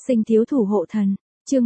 Sinh thiếu thủ hộ thần, chương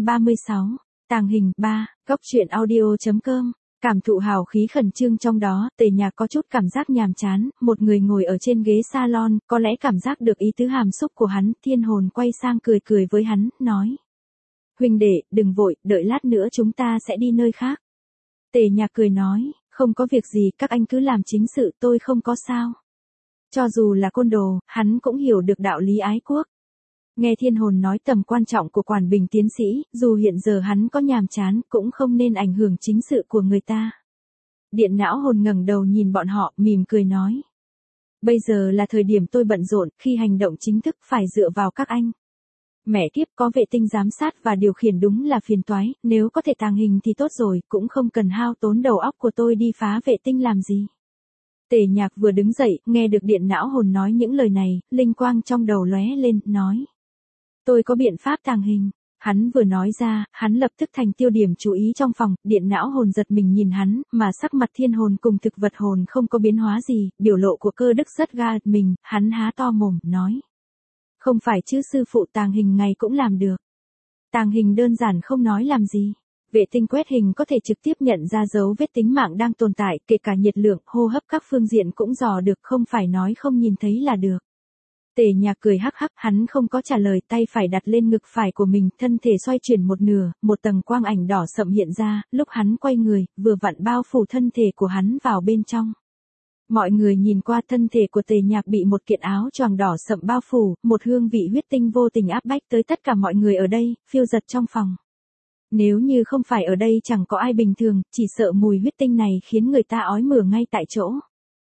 136, tàng hình 3, góc truyện audio.com. Cảm thụ hào khí khẩn trương trong đó, Tề Nhạc có chút cảm giác nhàm chán, một người ngồi ở trên ghế salon, có lẽ cảm giác được ý tứ hàm xúc của hắn, Thiên Hồn quay sang cười cười với hắn, nói. Huynh đệ, đừng vội, đợi lát nữa chúng ta sẽ đi nơi khác. Tề Nhạc cười nói, không có việc gì, các anh cứ làm chính sự, tôi không có sao. Cho dù là côn đồ, hắn cũng hiểu được đạo lý ái quốc. Nghe Thiên Hồn nói tầm quan trọng của quản bình tiến sĩ, dù hiện giờ hắn có nhàm chán, cũng không nên ảnh hưởng chính sự của người ta. Điện não hồn ngẩng đầu nhìn bọn họ, mỉm cười nói. Bây giờ là thời điểm tôi bận rộn, khi hành động chính thức phải dựa vào các anh. Mẹ kiếp, có vệ tinh giám sát và điều khiển đúng là phiền toái, nếu có thể tàng hình thì tốt rồi, cũng không cần hao tốn đầu óc của tôi đi phá vệ tinh làm gì. Tề Nhạc vừa đứng dậy, nghe được điện não hồn nói những lời này, linh quang trong đầu lóe lên, nói. Tôi có biện pháp tàng hình. Hắn vừa nói ra, hắn lập tức thành tiêu điểm chú ý trong phòng, điện não hồn giật mình nhìn hắn, mà sắc mặt Thiên Hồn cùng thực vật hồn không có biến hóa gì, biểu lộ của Cơ Đức rất ga mình, hắn há to mồm, nói. Không phải chứ sư phụ, tàng hình ngày cũng làm được. Tàng hình đơn giản không nói làm gì. Vệ tinh quét hình có thể trực tiếp nhận ra dấu vết tính mạng đang tồn tại, kể cả nhiệt lượng, hô hấp các phương diện cũng dò được, không phải nói không nhìn thấy là được. Tề Nhạc cười hắc hắc, hắn không có trả lời, tay phải đặt lên ngực phải của mình, thân thể xoay chuyển một nửa, một tầng quang ảnh đỏ sậm hiện ra, lúc hắn quay người, vừa vặn bao phủ thân thể của hắn vào bên trong. Mọi người nhìn qua, thân thể của Tề Nhạc bị một kiện áo choàng đỏ sậm bao phủ, một hương vị huyết tinh vô tình áp bách tới tất cả mọi người ở đây, phiêu dật trong phòng. Nếu như không phải ở đây chẳng có ai bình thường, chỉ sợ mùi huyết tinh này khiến người ta ói mửa ngay tại chỗ.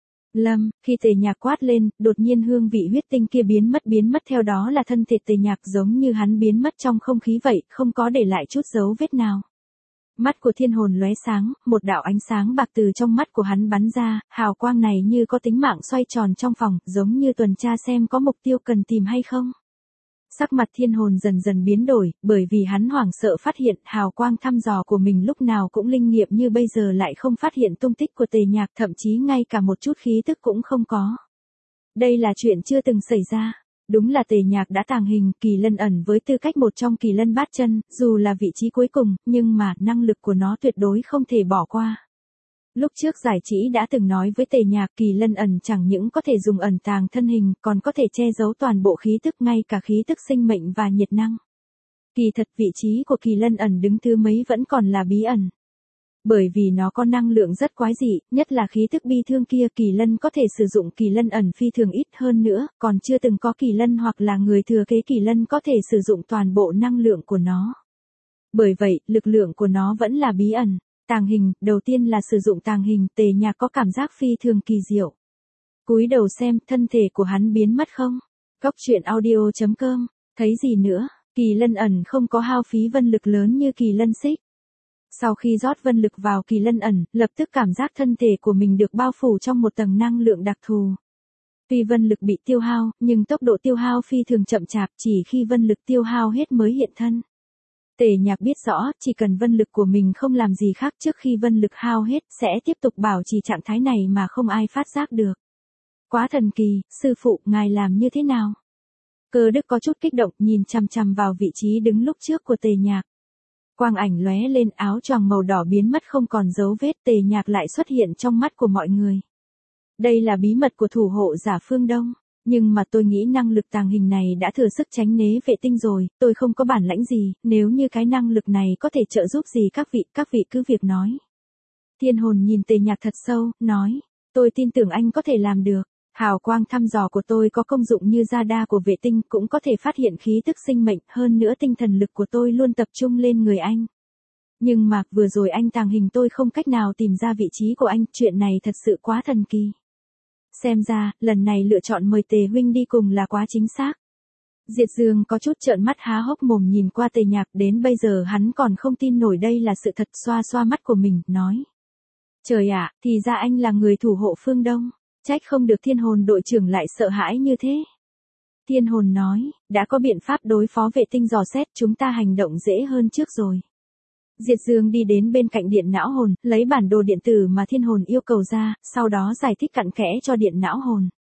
Lâm, khi Tề Nhạc quát lên, đột nhiên hương vị huyết tinh kia biến mất theo đó là thân thể Tề Nhạc giống như hắn biến mất trong không khí vậy, không có để lại chút dấu vết nào. Mắt của Thiên Hồn lóe sáng, một đạo ánh sáng bạc từ trong mắt của hắn bắn ra, hào quang này như có tính mạng xoay tròn trong phòng, giống như tuần tra xem có mục tiêu cần tìm hay không. Sắc mặt Thiên Hồn dần dần biến đổi, bởi vì hắn hoảng sợ phát hiện hào quang thăm dò của mình lúc nào cũng linh nghiệm như bây giờ lại không phát hiện tung tích của Tề Nhạc, thậm chí ngay cả một chút khí tức cũng không có. Đây là chuyện chưa từng xảy ra. Đúng là Tề Nhạc đã tàng hình, Kỳ Lân ẩn với tư cách một trong Kỳ Lân bát chân, dù là vị trí cuối cùng, nhưng mà năng lực của nó tuyệt đối không thể bỏ qua. Lúc trước giải trí đã từng nói với Tề Nhạc, Kỳ Lân ẩn chẳng những có thể dùng ẩn tàng thân hình, còn có thể che giấu toàn bộ khí tức, ngay cả khí tức sinh mệnh và nhiệt năng. Kỳ thật vị trí của Kỳ Lân ẩn đứng thứ mấy vẫn còn là bí ẩn. Bởi vì nó có năng lượng rất quái dị, nhất là khí tức bi thương kia, Kỳ Lân có thể sử dụng Kỳ Lân ẩn phi thường ít hơn nữa, còn chưa từng có Kỳ Lân hoặc là người thừa kế Kỳ Lân có thể sử dụng toàn bộ năng lượng của nó. Bởi vậy, lực lượng của nó vẫn là bí ẩn. Tàng hình, đầu tiên là sử dụng tàng hình, Tề Nhạc có cảm giác phi thường kỳ diệu. Cúi đầu xem, thân thể của hắn biến mất không? Góc truyện audio.com, thấy gì nữa? Kỳ Lân ẩn không có hao phí vân lực lớn như Kỳ Lân xích. Sau khi rót vân lực vào Kỳ Lân ẩn, lập tức cảm giác thân thể của mình được bao phủ trong một tầng năng lượng đặc thù. Tuy vân lực bị tiêu hao, nhưng tốc độ tiêu hao phi thường chậm chạp, chỉ khi vân lực tiêu hao hết mới hiện thân. Tề Nhạc biết rõ, chỉ cần vân lực của mình không làm gì khác trước khi vân lực hao hết, sẽ tiếp tục bảo trì trạng thái này mà không ai phát giác được. Quá thần kỳ, sư phụ, ngài làm như thế nào? Cơ Đức có chút kích động, nhìn chằm chằm vào vị trí đứng lúc trước của Tề Nhạc. Quang ảnh lóe lên, áo choàng màu đỏ biến mất không còn dấu vết, Tề Nhạc lại xuất hiện trong mắt của mọi người. Đây là bí mật của thủ hộ giả phương Đông. Nhưng mà tôi nghĩ năng lực tàng hình này đã thừa sức tránh né vệ tinh rồi, tôi không có bản lãnh gì, nếu như cái năng lực này có thể trợ giúp gì các vị cứ việc nói. Thiên Hồn nhìn Tề Nhạc thật sâu, nói, tôi tin tưởng anh có thể làm được. Hào quang thăm dò của tôi có công dụng như radar của vệ tinh, cũng có thể phát hiện khí tức sinh mệnh, hơn nữa tinh thần lực của tôi luôn tập trung lên người anh. Nhưng mà, vừa rồi anh tàng hình tôi không cách nào tìm ra vị trí của anh, chuyện này thật sự quá thần kỳ. Xem ra, lần này lựa chọn mời Tề huynh đi cùng là quá chính xác. Diệt Dương có chút trợn mắt há hốc mồm nhìn qua Tề Nhạc, đến bây giờ hắn còn không tin nổi đây là sự thật, xoa xoa mắt của mình, nói. Trời ạ, thì ra anh là người thủ hộ phương Đông, trách không được Thiên Hồn đội trưởng lại sợ hãi như thế. Thiên Hồn nói, đã có biện pháp đối phó vệ tinh dò xét, chúng ta hành động dễ hơn trước rồi. Diệt Dương đi đến bên cạnh điện não hồn, lấy bản đồ điện tử mà Thiên Hồn yêu cầu ra, sau đó giải thích cặn kẽ cho điện não hồn.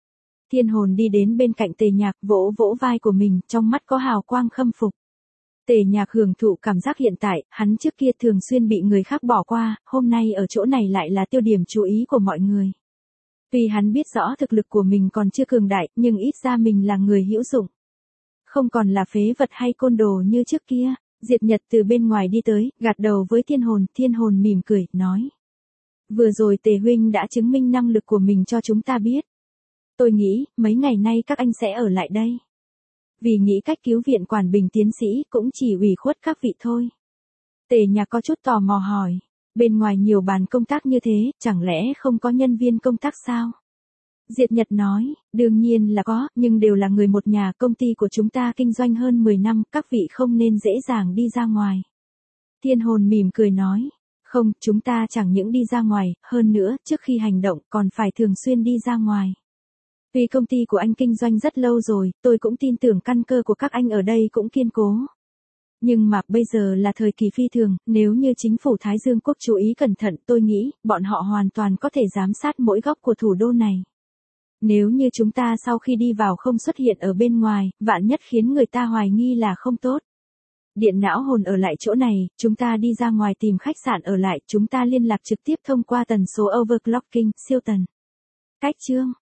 Thiên hồn đi đến bên cạnh Tề Nhạc vỗ vỗ vai của mình, trong mắt có hào quang khâm phục. Tề Nhạc hưởng thụ cảm giác hiện tại, hắn trước kia thường xuyên bị người khác bỏ qua, hôm nay ở chỗ này lại là tiêu điểm chú ý của mọi người. Tuy hắn biết rõ thực lực của mình còn chưa cường đại, nhưng ít ra mình là người hữu dụng. Không còn là phế vật hay côn đồ như trước kia. Diệt Nhật từ bên ngoài đi tới, gật đầu với Thiên hồn mỉm cười, nói. Vừa rồi Tề huynh đã chứng minh năng lực của mình cho chúng ta biết. Tôi nghĩ, mấy ngày nay các anh sẽ ở lại đây. Vì nghĩ cách cứu viện Quản Bình tiến sĩ cũng chỉ ủy khuất các vị thôi. Tề Nhạc có chút tò mò hỏi. Bên ngoài nhiều bàn công tác như thế, chẳng lẽ không có nhân viên công tác sao? Diệt Nhật nói, đương nhiên là có, nhưng đều là người một nhà, công ty của chúng ta kinh doanh hơn 10 năm, các vị không nên dễ dàng đi ra ngoài. Thiên hồn mỉm cười nói, không, chúng ta chẳng những đi ra ngoài, hơn nữa, trước khi hành động còn phải thường xuyên đi ra ngoài. Vì công ty của anh kinh doanh rất lâu rồi, tôi cũng tin tưởng căn cơ của các anh ở đây cũng kiên cố. Nhưng mà bây giờ là thời kỳ phi thường, nếu như chính phủ Thái Dương Quốc chú ý cẩn thận, tôi nghĩ, bọn họ hoàn toàn có thể giám sát mỗi góc của thủ đô này. Nếu như chúng ta sau khi đi vào không xuất hiện ở bên ngoài, vạn nhất khiến người ta hoài nghi là không tốt. Điện não hồn ở lại chỗ này, chúng ta đi ra ngoài tìm khách sạn ở lại, chúng ta liên lạc trực tiếp thông qua tần số overclocking, siêu tần. Cách chương